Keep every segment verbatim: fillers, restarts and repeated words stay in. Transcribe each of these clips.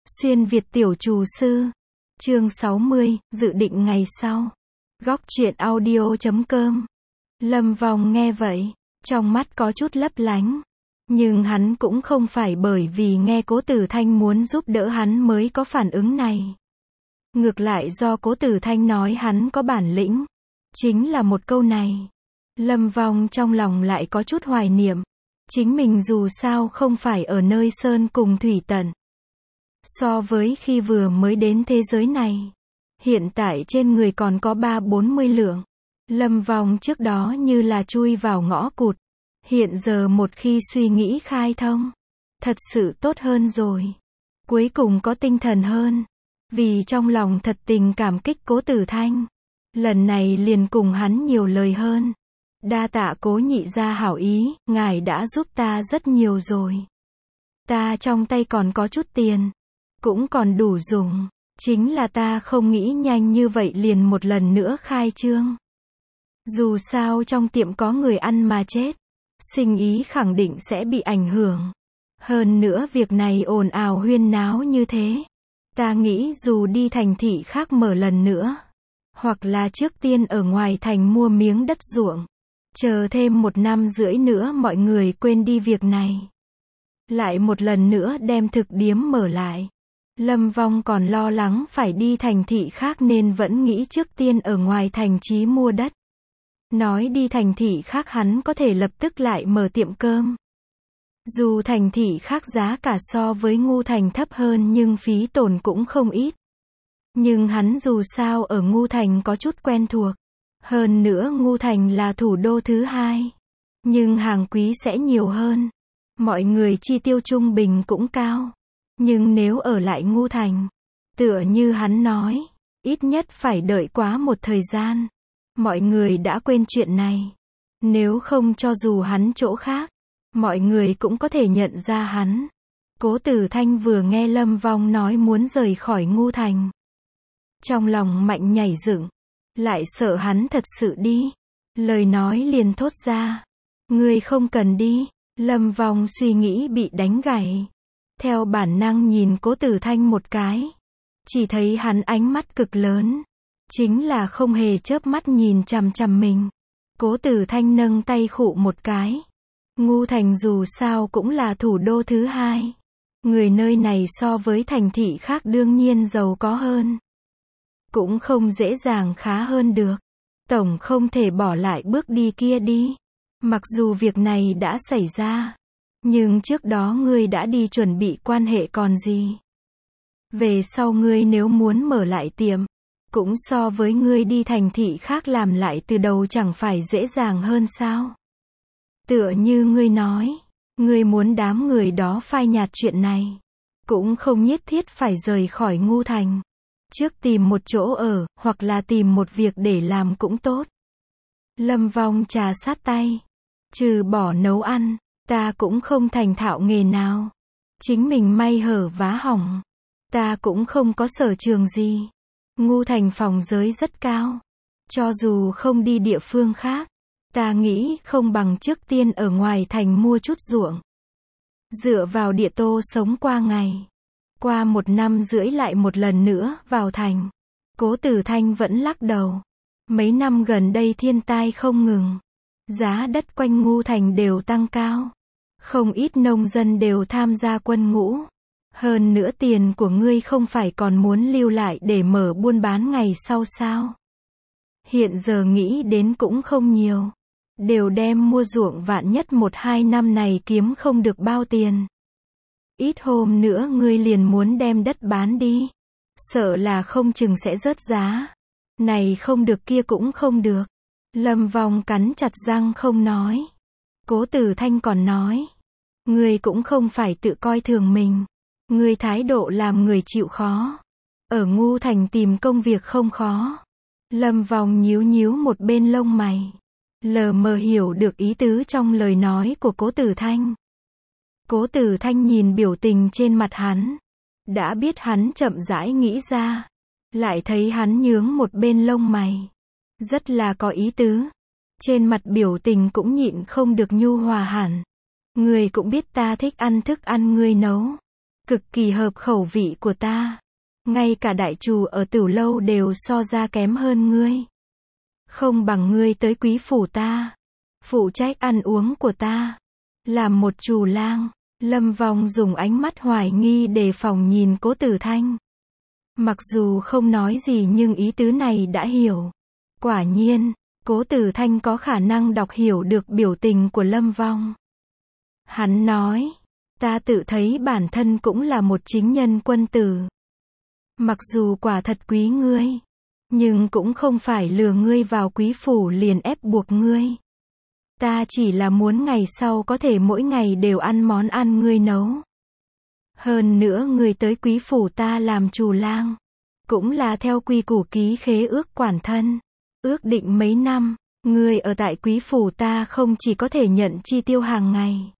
Xuyên Việt tiểu trù sư. Chương sáu mươi, dự định ngày sau. Góc truyện audio chấm com. Lâm Vong nghe vậy, trong mắt có chút lấp lánh. Nhưng hắn cũng không phải bởi vì nghe Cố Tử Thanh muốn giúp đỡ hắn mới có phản ứng này. Ngược lại do Cố Tử Thanh nói hắn có bản lĩnh. Chính là một câu này. Lâm Vong trong lòng lại có chút hoài niệm. Chính mình dù sao không phải ở nơi sơn cùng thủy tận. So với khi vừa mới đến thế giới này, hiện tại trên người còn có ba bốn mươi lượng. Lâm Vong trước đó như là chui vào ngõ cụt. Hiện giờ một khi suy nghĩ khai thông, thật sự tốt hơn rồi. Cuối cùng có tinh thần hơn. Vì trong lòng thật tình cảm kích Cố Tử Thanh. Lần này liền cùng hắn nhiều lời hơn. Đa tạ Cố nhị gia hảo ý, ngài đã giúp ta rất nhiều rồi. Ta trong tay còn có chút tiền. Cũng còn đủ dùng. Chính là ta không nghĩ nhanh như vậy liền một lần nữa khai trương. Dù sao trong tiệm có người ăn mà chết, sinh ý khẳng định sẽ bị ảnh hưởng. Hơn nữa việc này ồn ào huyên náo như thế. Ta nghĩ dù đi thành thị khác mở lần nữa, hoặc là trước tiên ở ngoài thành mua miếng đất ruộng. Chờ thêm một năm rưỡi nữa mọi người quên đi việc này. Lại một lần nữa đem thực điếm mở lại. Lâm Vong còn lo lắng phải đi thành thị khác nên vẫn nghĩ trước tiên ở ngoài thành chí mua đất. Nói đi thành thị khác hắn có thể lập tức lại mở tiệm cơm. Dù thành thị khác giá cả so với Ngu Thành thấp hơn nhưng phí tổn cũng không ít. Nhưng hắn dù sao ở Ngu Thành có chút quen thuộc. Hơn nữa Ngu Thành là thủ đô thứ hai. Nhưng hàng quý sẽ nhiều hơn. Mọi người chi tiêu trung bình cũng cao. Nhưng nếu ở lại Ngu Thành, tựa như hắn nói, ít nhất phải đợi quá một thời gian. Mọi người đã quên chuyện này. Nếu không cho dù hắn chỗ khác, mọi người cũng có thể nhận ra hắn. Cố Tử Thanh vừa nghe Lâm Vong nói muốn rời khỏi Ngu Thành. Trong lòng mạnh nhảy dựng, lại sợ hắn thật sự đi. Lời nói liền thốt ra. Ngươi không cần đi. Lâm Vong suy nghĩ bị đánh gãy. Theo bản năng nhìn Cố Tử Thanh một cái. Chỉ thấy hắn ánh mắt cực lớn. Chính là không hề chớp mắt nhìn chằm chằm mình. Cố Tử Thanh nâng tay khụ một cái. Ngu Thành dù sao cũng là thủ đô thứ hai. Người nơi này so với thành thị khác đương nhiên giàu có hơn. Cũng không dễ dàng khá hơn được. Tổng không thể bỏ lại bước đi kia đi. Mặc dù việc này đã xảy ra. Nhưng trước đó ngươi đã đi chuẩn bị quan hệ còn gì. Về sau ngươi nếu muốn mở lại tiệm, cũng so với ngươi đi thành thị khác làm lại từ đầu chẳng phải dễ dàng hơn sao. Tựa như ngươi nói, ngươi muốn đám người đó phai nhạt chuyện này. Cũng không nhất thiết phải rời khỏi Ngu Thành. Trước tìm một chỗ ở, hoặc là tìm một việc để làm cũng tốt. Lâm Vong trà sát tay. Trừ bỏ nấu ăn, ta cũng không thành thạo nghề nào. Chính mình may hở vá hỏng. Ta cũng không có sở trường gì. Ngu Thành phòng giới rất cao. Cho dù không đi địa phương khác, ta nghĩ không bằng trước tiên ở ngoài thành mua chút ruộng. Dựa vào địa tô sống qua ngày. Qua một năm rưỡi lại một lần nữa vào thành. Cố Tử Thanh vẫn lắc đầu. Mấy năm gần đây thiên tai không ngừng. Giá đất quanh Ngu Thành đều tăng cao. Không ít nông dân đều tham gia quân ngũ. Hơn nữa tiền của ngươi không phải còn muốn lưu lại để mở buôn bán ngày sau sao? Hiện giờ nghĩ đến cũng không nhiều. Đều đem mua ruộng vạn nhất một hai năm này kiếm không được bao tiền. Ít hôm nữa ngươi liền muốn đem đất bán đi. Sợ là không chừng sẽ rớt giá. Này không được kia cũng không được. Lâm Vong cắn chặt răng không nói. Cố Tử Thanh còn nói. Ngươi cũng không phải tự coi thường mình. Ngươi thái độ làm người chịu khó. Ở Ngu Thành tìm công việc không khó. Lâm Vong nhíu nhíu một bên lông mày. Lờ mờ hiểu được ý tứ trong lời nói của Cố Tử Thanh. Cố Tử Thanh nhìn biểu tình trên mặt hắn. Đã biết hắn chậm rãi nghĩ ra. Lại thấy hắn nhướng một bên lông mày. Rất là có ý tứ. Trên mặt biểu tình cũng nhịn không được nhu hòa hẳn. Ngươi cũng biết ta thích ăn thức ăn ngươi nấu. cực kỳ hợp khẩu vị của ta. Ngay cả đại trù ở Tửu lâu đều so ra kém hơn ngươi. Không bằng ngươi tới quý phủ ta, phụ trách ăn uống của ta, làm một trù lang. Lâm Vong dùng ánh mắt hoài nghi đề phòng nhìn Cố Tử Thanh. Mặc dù không nói gì nhưng ý tứ này đã hiểu. Quả nhiên, Cố Tử Thanh có khả năng đọc hiểu được biểu tình của Lâm Vong. Hắn nói, ta tự thấy bản thân cũng là một chính nhân quân tử. Mặc dù quả thật quý ngươi, nhưng cũng không phải lừa ngươi vào quý phủ liền ép buộc ngươi. Ta chỉ là muốn ngày sau có thể mỗi ngày đều ăn món ăn ngươi nấu. Hơn nữa ngươi tới quý phủ ta làm trù lang, cũng là theo quy củ ký khế ước quản thân. Ước định mấy năm, ngươi ở tại quý phủ ta không chỉ có thể nhận chi tiêu hàng ngày.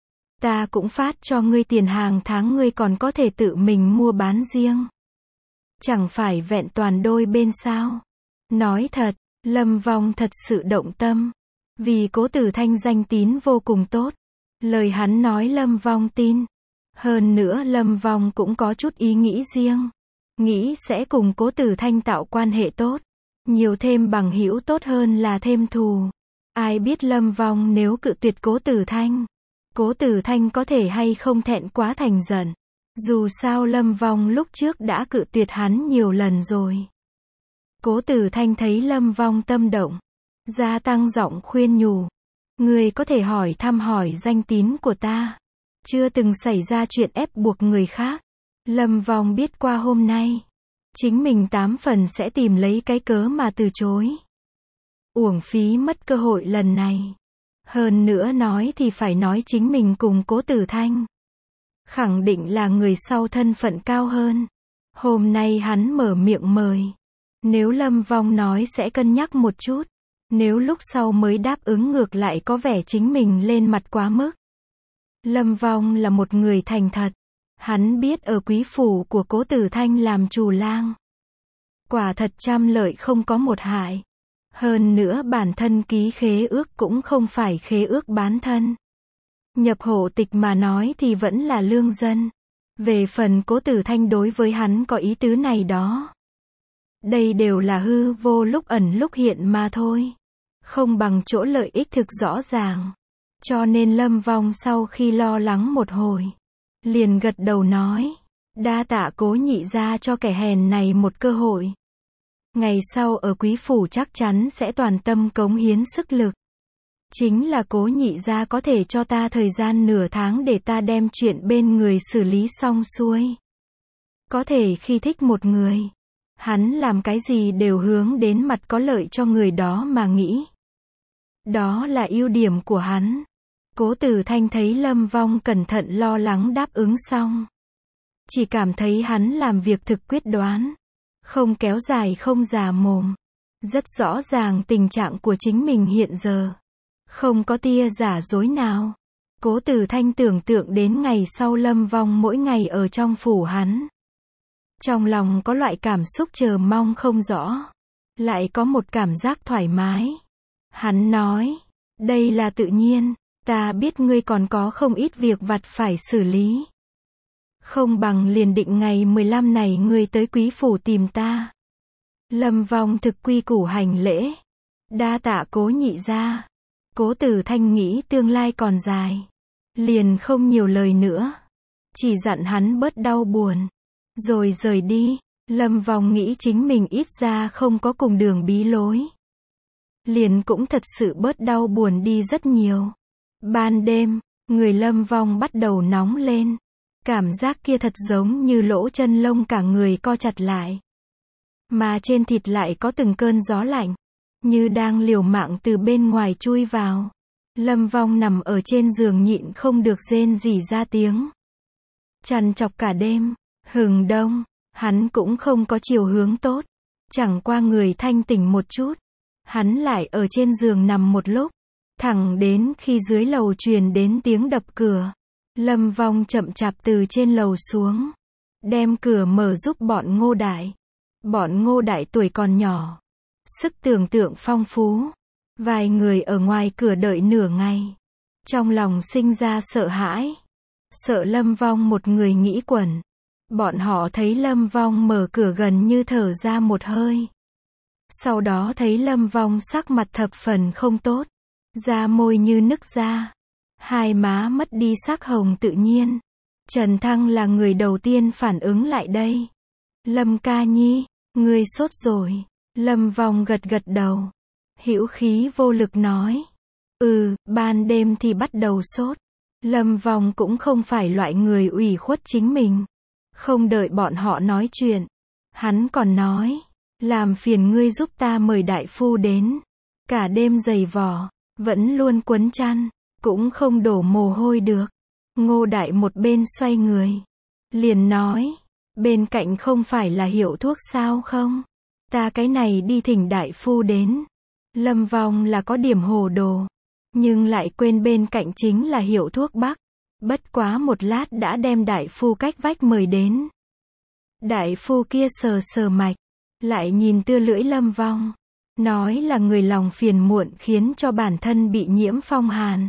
Ta cũng phát cho ngươi tiền hàng tháng, ngươi còn có thể tự mình mua bán riêng. Chẳng phải vẹn toàn đôi bên sao? Nói thật, Lâm Vong thật sự động tâm. Vì Cố Tử Thanh danh tín vô cùng tốt. Lời hắn nói Lâm Vong tin. Hơn nữa Lâm Vong cũng có chút ý nghĩ riêng. Nghĩ sẽ cùng Cố Tử Thanh tạo quan hệ tốt. Nhiều thêm bằng hữu tốt hơn là thêm thù. Ai biết Lâm Vong nếu cự tuyệt Cố Tử Thanh, Cố Tử Thanh có thể hay không thẹn quá thành giận. Dù sao Lâm Vong lúc trước đã cự tuyệt hắn nhiều lần rồi. Cố Tử Thanh thấy Lâm Vong tâm động, gia tăng giọng khuyên nhủ. Ngươi có thể hỏi thăm hỏi danh tín của ta. Chưa từng xảy ra chuyện ép buộc người khác. Lâm Vong biết qua hôm nay, chính mình tám phần sẽ tìm lấy cái cớ mà từ chối. Uổng phí mất cơ hội lần này. Hơn nữa nói thì phải nói chính mình cùng Cố Tử Thanh khẳng định là người sau thân phận cao hơn. Hôm nay hắn mở miệng mời. Nếu Lâm Vong nói sẽ cân nhắc một chút. Nếu lúc sau mới đáp ứng ngược lại có vẻ chính mình lên mặt quá mức. Lâm Vong là một người thành thật. Hắn biết ở quý phủ của Cố Tử Thanh làm trù lang, quả thật trăm lợi không có một hại. Hơn nữa bản thân ký khế ước cũng không phải khế ước bán thân. Nhập hộ tịch mà nói thì vẫn là lương dân. Về phần Cố Tử Thanh đối với hắn có ý tứ này đó. Đây đều là hư vô lúc ẩn lúc hiện mà thôi. Không bằng chỗ lợi ích thực rõ ràng. Cho nên Lâm Vong sau khi lo lắng một hồi, liền gật đầu nói. Đa tạ Cố nhị gia cho kẻ hèn này một cơ hội. Ngày sau ở quý phủ chắc chắn sẽ toàn tâm cống hiến sức lực. Chính là Cố nhị gia có thể cho ta thời gian nửa tháng để ta đem chuyện bên người xử lý xong xuôi. Có thể khi thích một người, hắn làm cái gì đều hướng đến mặt có lợi cho người đó mà nghĩ. Đó là ưu điểm của hắn. Cố Tử Thanh thấy Lâm Vong cẩn thận lo lắng đáp ứng xong, chỉ cảm thấy hắn làm việc thực quyết đoán, không kéo dài không già mồm. Rất rõ ràng tình trạng của chính mình hiện giờ, không có tia giả dối nào. Cố Tử Thanh tưởng tượng đến ngày sau Lâm Vong mỗi ngày ở trong phủ hắn. Trong lòng có loại cảm xúc chờ mong không rõ, lại có một cảm giác thoải mái. Hắn nói, đây là tự nhiên, ta biết ngươi còn có không ít việc vặt phải xử lý. Không bằng liền định ngày mười lăm này ngươi tới quý phủ tìm ta. Lâm Vong thực quy củ hành lễ. Đa tạ Cố nhị gia. Cố Tử Thanh nghĩ tương lai còn dài, liền không nhiều lời nữa, chỉ dặn hắn bớt đau buồn, rồi rời đi. Lâm Vong nghĩ chính mình ít ra không có cùng đường bí lối, liền cũng thật sự bớt đau buồn đi rất nhiều. Ban đêm, người Lâm Vong bắt đầu nóng lên. Cảm giác kia thật giống như lỗ chân lông cả người co chặt lại. Mà trên thịt lại có từng cơn gió lạnh, như đang liều mạng từ bên ngoài chui vào. Lâm Vong nằm ở trên giường nhịn không được rên rỉ ra tiếng. Trằn trọc cả đêm, hừng đông, hắn cũng không có chiều hướng tốt. Chẳng qua người thanh tỉnh một chút, hắn lại ở trên giường nằm một lúc. Thẳng đến khi dưới lầu truyền đến tiếng đập cửa. Lâm Vong chậm chạp từ trên lầu xuống, đem cửa mở giúp bọn Ngô Đại. Bọn Ngô Đại tuổi còn nhỏ, sức tưởng tượng phong phú. Vài người ở ngoài cửa đợi nửa ngày, trong lòng sinh ra sợ hãi. sợ Lâm Vong một người nghĩ quẩn. Bọn họ thấy Lâm Vong mở cửa gần như thở ra một hơi. Sau đó thấy Lâm Vong sắc mặt thập phần không tốt. Da môi như nứt ra. Hai má mất đi sắc hồng tự nhiên. Trần Thăng là người đầu tiên phản ứng lại đây. Lâm ca nhi, ngươi sốt rồi. Lâm Vong gật gật đầu. Hữu khí vô lực nói. Ừ, ban đêm thì bắt đầu sốt. Lâm Vong cũng không phải loại người ủy khuất chính mình. Không đợi bọn họ nói chuyện. Hắn còn nói. Làm phiền ngươi giúp ta mời đại phu đến. Cả đêm giày vò. Vẫn luôn quấn chăn. Cũng không đổ mồ hôi được. Ngô Đại một bên xoay người. Liền nói. Bên cạnh không phải là hiệu thuốc sao không? Ta cái này đi thỉnh đại phu đến. Lâm Vong là có điểm hồ đồ. Nhưng lại quên bên cạnh chính là hiệu thuốc bắc. Bất quá một lát đã đem đại phu cách vách mời đến. Đại phu kia sờ sờ mạch. Lại nhìn tưa lưỡi Lâm Vong. Nói là người lòng phiền muộn khiến cho bản thân bị nhiễm phong hàn.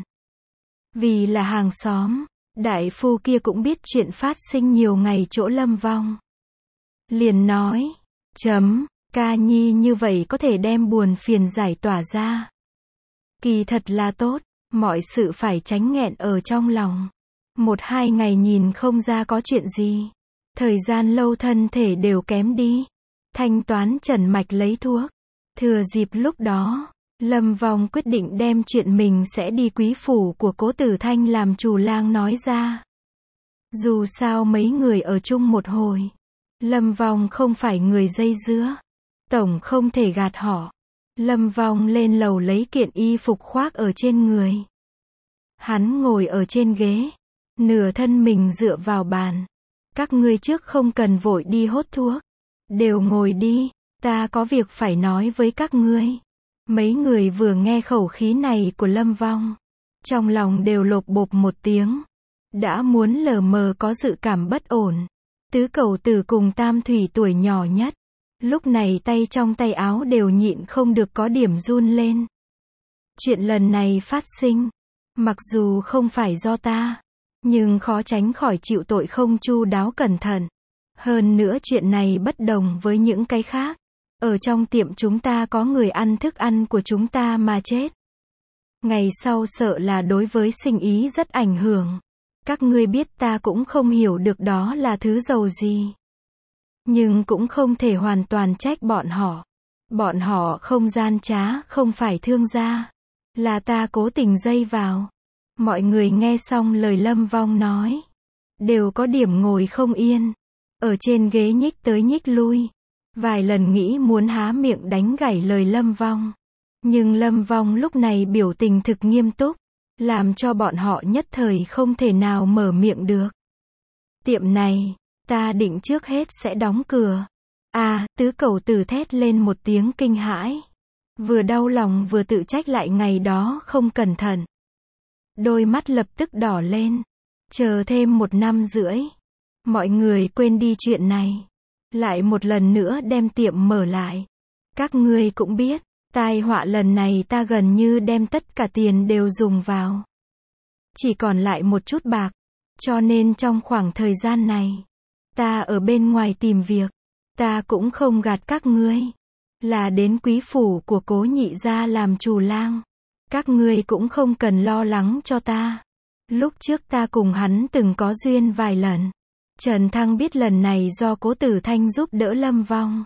Vì là hàng xóm. Đại phu kia cũng biết chuyện phát sinh nhiều ngày chỗ Lâm Vong. Liền nói. Chấm. Ca nhi như vậy có thể đem buồn phiền giải tỏa ra. Kỳ thật là tốt. Mọi sự phải tránh nghẹn ở trong lòng. Một hai ngày nhìn không ra có chuyện gì. Thời gian lâu thân thể đều kém đi. Thanh toán trần mạch lấy thuốc. Thừa dịp lúc đó. Lâm Vong quyết định đem chuyện mình sẽ đi quý phủ của Cố Tử Thanh làm chủ lang nói ra. Dù sao mấy người ở chung một hồi. Lâm Vong không phải người dây dưa. Tổng không thể gạt họ. Lâm Vong lên lầu lấy kiện y phục khoác ở trên người. Hắn ngồi ở trên ghế. Nửa thân mình dựa vào bàn. Các ngươi trước không cần vội đi hốt thuốc. Đều ngồi đi. Ta có việc phải nói với các ngươi. Mấy người vừa nghe khẩu khí này của Lâm Vong. Trong lòng đều lộp bộp một tiếng. Đã muốn lờ mờ có dự cảm bất ổn. Tứ cầu tử cùng Tam Thủy tuổi nhỏ nhất. Lúc này tay trong tay áo đều nhịn không được có điểm run lên. Chuyện lần này phát sinh. Mặc dù không phải do ta. Nhưng khó tránh khỏi chịu tội không chu đáo cẩn thận. Hơn nữa chuyện này bất đồng với những cái khác. Ở trong tiệm chúng ta có người ăn thức ăn của chúng ta mà chết. Ngày sau sợ là đối với sinh ý rất ảnh hưởng. Các ngươi biết ta cũng không hiểu được đó là thứ dầu gì. Nhưng cũng không thể hoàn toàn trách bọn họ. Bọn họ không gian trá, không phải thương gia. Là ta cố tình dây vào. Mọi người nghe xong lời Lâm Vong nói. Đều có điểm ngồi không yên. Ở trên ghế nhích tới nhích lui. Vài lần nghĩ muốn há miệng đánh gãy lời Lâm Vong. Nhưng Lâm Vong lúc này biểu tình thực nghiêm túc. Làm cho bọn họ nhất thời không thể nào mở miệng được. Tiệm này, ta định trước hết sẽ đóng cửa. À, tứ cầu tử thét lên một tiếng kinh hãi. Vừa đau lòng vừa tự trách lại ngày đó không cẩn thận. Đôi mắt lập tức đỏ lên. Chờ thêm một năm rưỡi. Mọi người quên đi chuyện này. Lại một lần nữa đem tiệm mở lại. Các ngươi cũng biết, tai họa lần này ta gần như đem tất cả tiền đều dùng vào. Chỉ còn lại một chút bạc. Cho nên trong khoảng thời gian này, ta ở bên ngoài tìm việc. Ta cũng không gạt các ngươi. Là đến quý phủ của Cố nhị gia làm chủ lang. Các ngươi cũng không cần lo lắng cho ta. Lúc trước ta cùng hắn từng có duyên vài lần. Trần Thăng biết lần này do Cố Tử Thanh giúp đỡ Lâm Vong.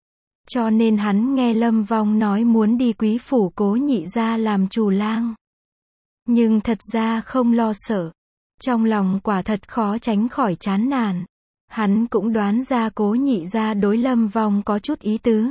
Cho nên hắn nghe Lâm Vong nói muốn đi quý phủ Cố nhị gia làm chủ lang. Nhưng thật ra không lo sợ. Trong lòng quả thật khó tránh khỏi chán nản. Hắn cũng đoán ra Cố nhị gia đối Lâm Vong có chút ý tứ.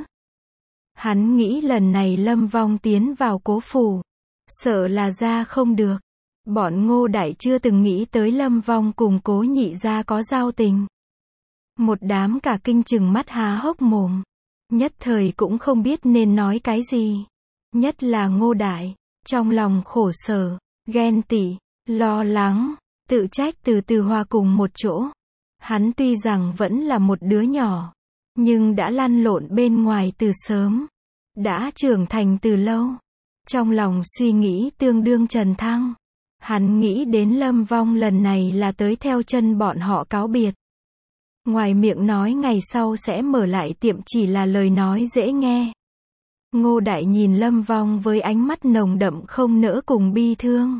Hắn nghĩ lần này Lâm Vong tiến vào Cố phủ. Sợ là ra không được. Bọn Ngô Đại chưa từng nghĩ tới Lâm Vong cùng Cố nhị gia có giao tình. Một đám cả kinh chừng mắt há hốc mồm. Nhất thời cũng không biết nên nói cái gì. Nhất là Ngô Đại. Trong lòng khổ sở, ghen tị, lo lắng, tự trách từ từ hòa cùng một chỗ. Hắn tuy rằng vẫn là một đứa nhỏ. Nhưng đã lăn lộn bên ngoài từ sớm. Đã trưởng thành từ lâu. Trong lòng suy nghĩ tương đương Trần Thăng. Hắn nghĩ đến Lâm Vong lần này là tới theo chân bọn họ cáo biệt. Ngoài miệng nói ngày sau sẽ mở lại tiệm chỉ là lời nói dễ nghe. Ngô Đại nhìn Lâm Vong với ánh mắt nồng đậm không nỡ cùng bi thương.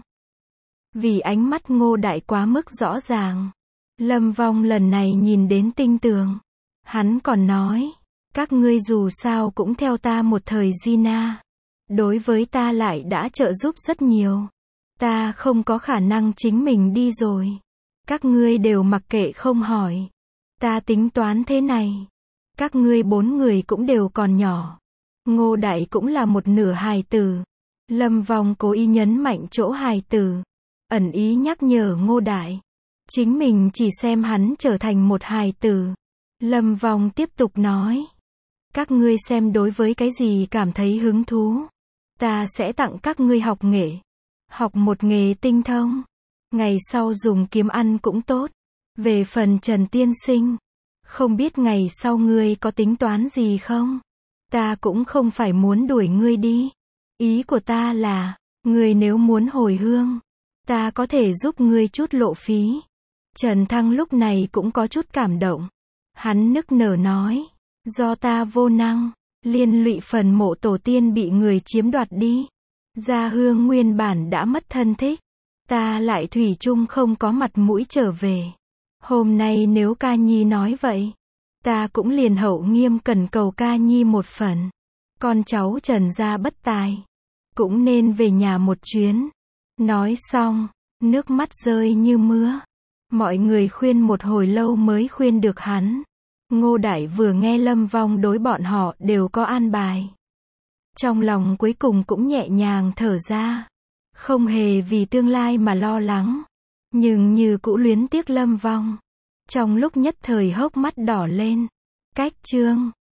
Vì ánh mắt Ngô Đại quá mức rõ ràng. Lâm Vong lần này nhìn đến tinh tường. Hắn còn nói, các ngươi dù sao cũng theo ta một thời Gina. Đối với ta lại đã trợ giúp rất nhiều. Ta không có khả năng chính mình đi rồi. Các ngươi đều mặc kệ không hỏi. Ta tính toán thế này. Các ngươi bốn người cũng đều còn nhỏ. Ngô Đại cũng là một nửa hài tử. Lâm Vong cố ý nhấn mạnh chỗ hài tử. Ẩn ý nhắc nhở Ngô Đại. Chính mình chỉ xem hắn trở thành một hài tử. Lâm Vong tiếp tục nói. Các ngươi xem đối với cái gì cảm thấy hứng thú. Ta sẽ tặng các ngươi học nghệ. Học một nghề tinh thông. Ngày sau dùng kiếm ăn cũng tốt. Về phần Trần Tiên Sinh. Không biết ngày sau ngươi có tính toán gì không? Ta cũng không phải muốn đuổi ngươi đi. Ý của ta là, ngươi nếu muốn hồi hương, ta có thể giúp ngươi chút lộ phí. Trần Thăng lúc này cũng có chút cảm động. Hắn nức nở nói, do ta vô năng, liên lụy phần mộ tổ tiên bị người chiếm đoạt đi. Gia hương nguyên bản đã mất thân thích. Ta lại thủy chung không có mặt mũi trở về. Hôm nay nếu Ca Nhi nói vậy, ta cũng liền hậu nghiêm cần cầu Ca Nhi một phần. Con cháu Trần gia bất tài, cũng nên về nhà một chuyến. Nói xong, nước mắt rơi như mưa. Mọi người khuyên một hồi lâu mới khuyên được hắn. Ngô Đại vừa nghe Lâm Vong đối bọn họ đều có an bài. Trong lòng cuối cùng cũng nhẹ nhàng thở ra. Không hề vì tương lai mà lo lắng. Nhưng như cũ luyến tiếc Lâm Vong. Trong lúc nhất thời hốc mắt đỏ lên. Cách chương